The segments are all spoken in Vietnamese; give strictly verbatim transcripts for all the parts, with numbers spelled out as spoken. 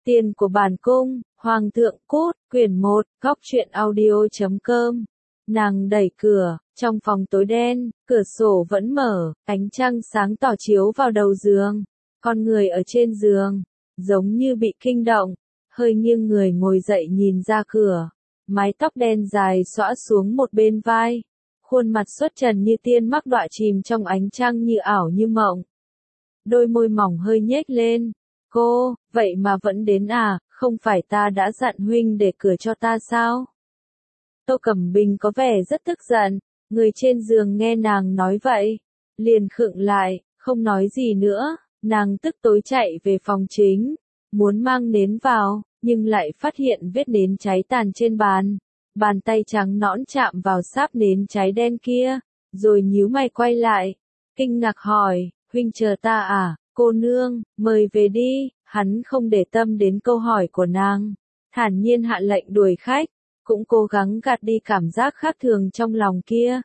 Tiền của bản cung, Hoàng thượng cút, quyển một, góc truyện audio chấm com. Nàng đẩy cửa, trong phòng tối đen, cửa sổ vẫn mở, ánh trăng sáng tỏ chiếu vào đầu giường. Con người ở trên giường, giống như bị kinh động, hơi nghiêng người ngồi dậy nhìn ra cửa. Mái tóc đen dài xõa xuống một bên vai. Khuôn mặt xuất trần như tiên mắc đọa chìm trong ánh trăng như ảo như mộng. Đôi môi mỏng hơi nhếch lên. Cô, vậy mà vẫn đến à, không phải ta đã dặn huynh để cửa cho ta sao? Tô Cẩm Bình có vẻ rất tức giận, người trên giường nghe nàng nói vậy, liền khựng lại, không nói gì nữa, nàng tức tối chạy về phòng chính, muốn mang nến vào, nhưng lại phát hiện vết nến cháy tàn trên bàn, bàn tay trắng nõn chạm vào sáp nến cháy đen kia, rồi nhíu mày quay lại, kinh ngạc hỏi, huynh chờ ta à? Cô nương, mời về đi, hắn không để tâm đến câu hỏi của nàng, thản nhiên hạ lệnh đuổi khách, cũng cố gắng gạt đi cảm giác khác thường trong lòng kia.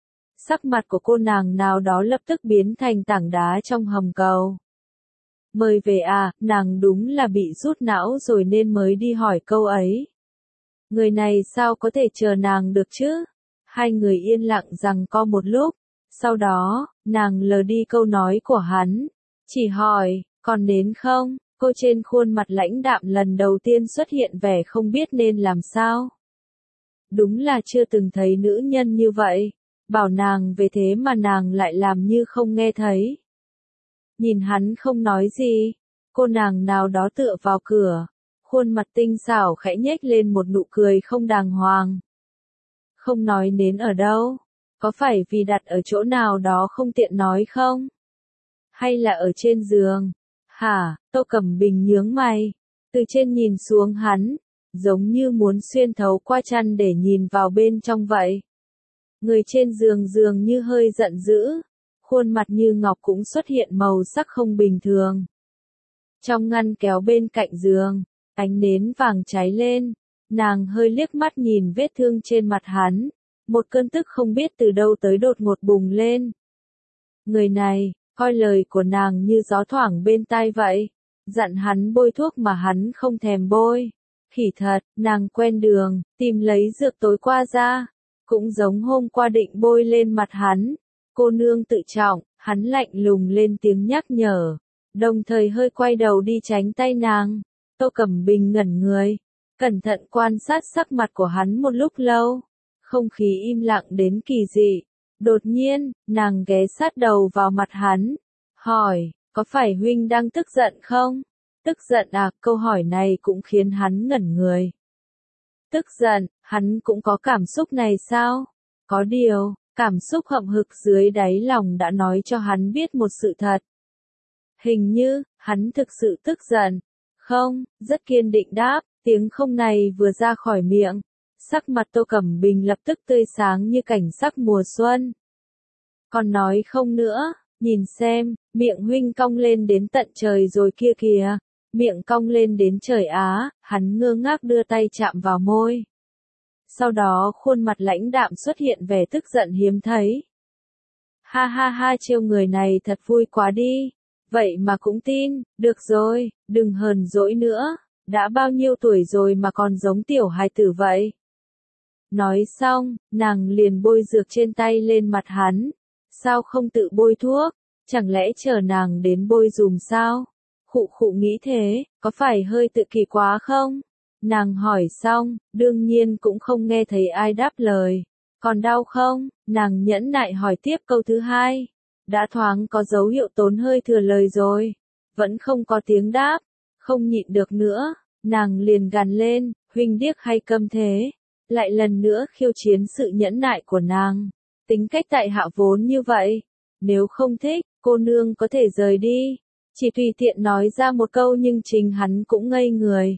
Sắc mặt của cô nàng nào đó lập tức biến thành tảng đá trong hầm cầu. Mời về à, nàng đúng là bị rút não rồi nên mới đi hỏi câu ấy. Người này sao có thể chờ nàng được chứ? Hai người yên lặng giằng co một lúc, sau đó, nàng lờ đi câu nói của hắn. Chỉ hỏi, còn nến không? Cô trên khuôn mặt lãnh đạm lần đầu tiên xuất hiện vẻ không biết nên làm sao. Đúng là chưa từng thấy nữ nhân như vậy. Bảo nàng về thế mà nàng lại làm như không nghe thấy. Nhìn hắn không nói gì. Cô nàng nào đó tựa vào cửa. Khuôn mặt tinh xảo khẽ nhếch lên một nụ cười không đàng hoàng. Không nói nến ở đâu? Có phải vì đặt ở chỗ nào đó không tiện nói không? Hay là ở trên giường? Hả? Tô Cẩm Bình nhướng mày, từ trên nhìn xuống hắn, giống như muốn xuyên thấu qua chăn để nhìn vào bên trong vậy. Người trên giường dường như hơi giận dữ, khuôn mặt như ngọc cũng xuất hiện màu sắc không bình thường. Trong ngăn kéo bên cạnh giường, ánh nến vàng cháy lên, nàng hơi liếc mắt nhìn vết thương trên mặt hắn, một cơn tức không biết từ đâu tới đột ngột bùng lên. Người này, coi lời của nàng như gió thoảng bên tai vậy, dặn hắn bôi thuốc mà hắn không thèm bôi. Khỉ thật, nàng quen đường, tìm lấy dược tối qua ra, cũng giống hôm qua định bôi lên mặt hắn. Cô nương tự trọng, hắn lạnh lùng lên tiếng nhắc nhở, đồng thời hơi quay đầu đi tránh tay nàng. Tô Cẩm Bình ngẩn người, cẩn thận quan sát sắc mặt của hắn một lúc lâu, không khí im lặng đến kỳ dị. Đột nhiên, nàng ghé sát đầu vào mặt hắn, hỏi, có phải huynh đang tức giận không? Tức giận à? Câu hỏi này cũng khiến hắn ngẩn người. Tức giận, hắn cũng có cảm xúc này sao? Có điều, cảm xúc hậm hực dưới đáy lòng đã nói cho hắn biết một sự thật. Hình như, hắn thực sự tức giận. Không, rất kiên định đáp, tiếng không này vừa ra khỏi miệng. Sắc mặt Tô Cẩm Bình lập tức tươi sáng như cảnh sắc mùa xuân. Còn nói không nữa, nhìn xem, miệng huynh cong lên đến tận trời rồi kia kìa, miệng cong lên đến trời Á, hắn ngơ ngác đưa tay chạm vào môi. Sau đó khuôn mặt lãnh đạm xuất hiện vẻ tức giận hiếm thấy. Ha ha ha, trêu người này thật vui quá đi, vậy mà cũng tin, được rồi, đừng hờn dỗi nữa, đã bao nhiêu tuổi rồi mà còn giống tiểu hài tử vậy. Nói xong, nàng liền bôi dược trên tay lên mặt hắn. Sao không tự bôi thuốc? Chẳng lẽ chờ nàng đến bôi dùm sao? Khụ khụ nghĩ thế, có phải hơi tự kỷ quá không? Nàng hỏi xong, đương nhiên cũng không nghe thấy ai đáp lời. Còn đau không? Nàng nhẫn nại hỏi tiếp câu thứ hai. Đã thoáng có dấu hiệu tốn hơi thừa lời rồi. Vẫn không có tiếng đáp. Không nhịn được nữa, nàng liền gằn lên, huynh điếc hay câm thế? Lại lần nữa khiêu chiến sự nhẫn nại của nàng. Tính cách tại hạ vốn như vậy. Nếu không thích, cô nương có thể rời đi. Chỉ tùy tiện nói ra một câu nhưng chính hắn cũng ngây người.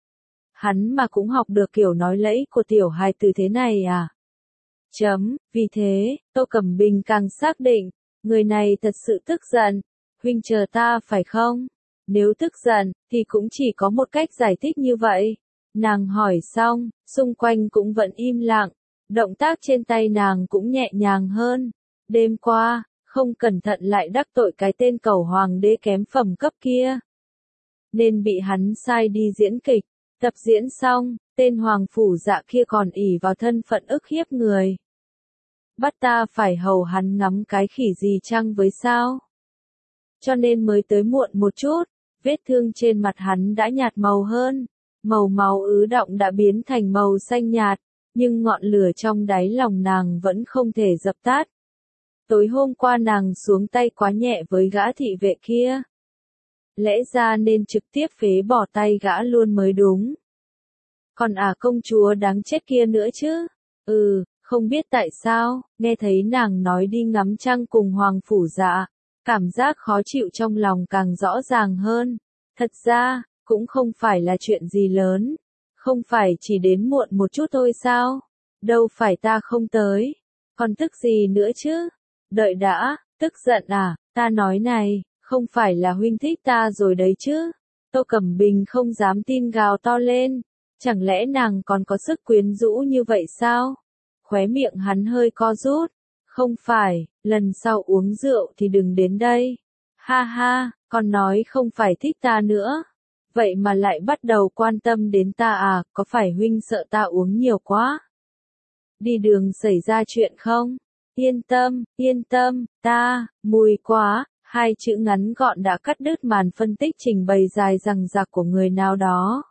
Hắn mà cũng học được kiểu nói lẫy của tiểu hài tử thế này à? Chấm, vì thế, Tô Cẩm Bình càng xác định, người này thật sự tức giận. Huynh chờ ta phải không? Nếu tức giận, thì cũng chỉ có một cách giải thích như vậy. Nàng hỏi xong, xung quanh cũng vẫn im lặng. Động tác trên tay nàng cũng nhẹ nhàng hơn. Đêm qua, không cẩn thận lại đắc tội cái tên cẩu hoàng đế kém phẩm cấp kia. nên bị hắn sai đi diễn kịch. Tập diễn xong, tên Hoàng Phủ Dạ kia còn ỷ vào thân phận ức hiếp người. Bắt ta phải hầu hắn ngắm cái khỉ gì chăng với sao? Cho nên mới tới muộn một chút, vết thương trên mặt hắn đã nhạt màu hơn, màu máu ứ đọng đã biến thành màu xanh nhạt, nhưng ngọn lửa trong đáy lòng nàng vẫn không thể dập tắt. Tối hôm qua nàng xuống tay quá nhẹ với gã thị vệ kia. Lẽ ra nên trực tiếp phế bỏ tay gã luôn mới đúng. Còn à công chúa đáng chết kia nữa chứ? Ừ, không biết tại sao, nghe thấy nàng nói đi ngắm trăng cùng Hoàng Phủ Dạ, cảm giác khó chịu trong lòng càng rõ ràng hơn. Thật ra, cũng không phải là chuyện gì lớn, không phải chỉ đến muộn một chút thôi sao? Đâu phải ta không tới, còn tức gì nữa chứ? Đợi đã, tức giận à, ta nói này, không phải là huynh thích ta rồi đấy chứ? Tô Cẩm Bình không dám tin gào to lên, chẳng lẽ nàng còn có sức quyến rũ như vậy sao? Khóe miệng hắn hơi co rút, không phải, lần sau uống rượu thì đừng đến đây. Ha ha, còn nói không phải thích ta nữa. Vậy mà lại bắt đầu quan tâm đến ta à, có phải huynh sợ ta uống nhiều quá? Đi đường xảy ra chuyện không? Yên tâm, yên tâm, ta, mùi quá, hai chữ ngắn gọn đã cắt đứt màn phân tích trình bày dài dằng dặc của người nào đó.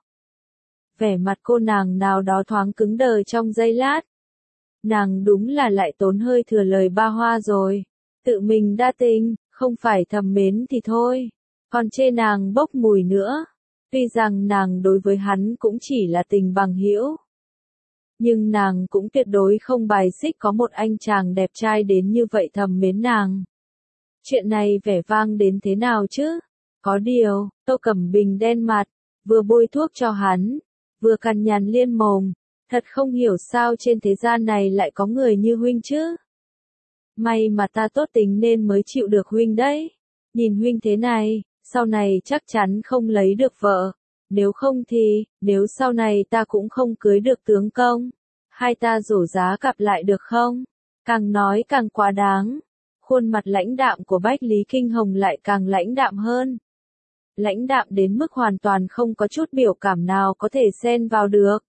Vẻ mặt cô nàng nào đó thoáng cứng đờ trong giây lát. Nàng đúng là lại tốn hơi thừa lời ba hoa rồi. Tự mình đa tình, không phải thầm mến thì thôi. Còn chê nàng bốc mùi nữa. Tuy rằng nàng đối với hắn cũng chỉ là tình bằng hữu, nhưng nàng cũng tuyệt đối không bài xích có một anh chàng đẹp trai đến như vậy thầm mến nàng. Chuyện này vẻ vang đến thế nào chứ? Có điều, Tô Cẩm Bình đen mặt, vừa bôi thuốc cho hắn, vừa cằn nhằn liên mồm, thật không hiểu sao trên thế gian này lại có người như huynh chứ. May mà ta tốt tính nên mới chịu được huynh đấy. Nhìn huynh thế này, sau này chắc chắn không lấy được vợ. Nếu không thì, nếu sau này ta cũng không cưới được tướng công, hai ta rổ giá cặp lại được không? Càng nói càng quá đáng. Khuôn mặt lãnh đạm của Bách Lý Kinh Hồng lại càng lãnh đạm hơn. Lãnh đạm đến mức hoàn toàn không có chút biểu cảm nào có thể xen vào được.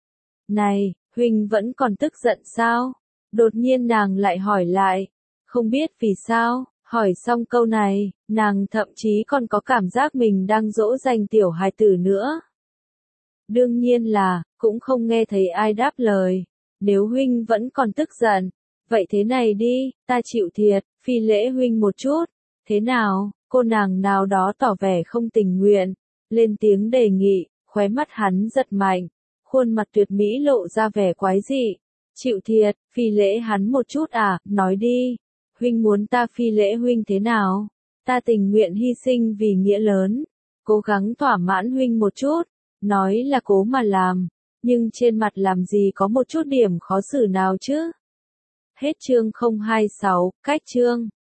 Này, huynh vẫn còn tức giận sao? Đột nhiên nàng lại hỏi lại. Không biết vì sao, hỏi xong câu này, nàng thậm chí còn có cảm giác mình đang dỗ dành tiểu hài tử nữa. Đương nhiên là, cũng không nghe thấy ai đáp lời. Nếu huynh vẫn còn tức giận, vậy thế này đi, ta chịu thiệt, phi lễ huynh một chút. Thế nào, cô nàng nào đó tỏ vẻ không tình nguyện, lên tiếng đề nghị, khóe mắt hắn giật mạnh, khuôn mặt tuyệt mỹ lộ ra vẻ quái dị. Chịu thiệt, phi lễ hắn một chút à, nói đi, huynh muốn ta phi lễ huynh thế nào? Ta tình nguyện hy sinh vì nghĩa lớn, cố gắng thỏa mãn huynh một chút, nói là cố mà làm, nhưng trên mặt làm gì có một chút điểm khó xử nào chứ? Hết chương không hai sáu, cách chương.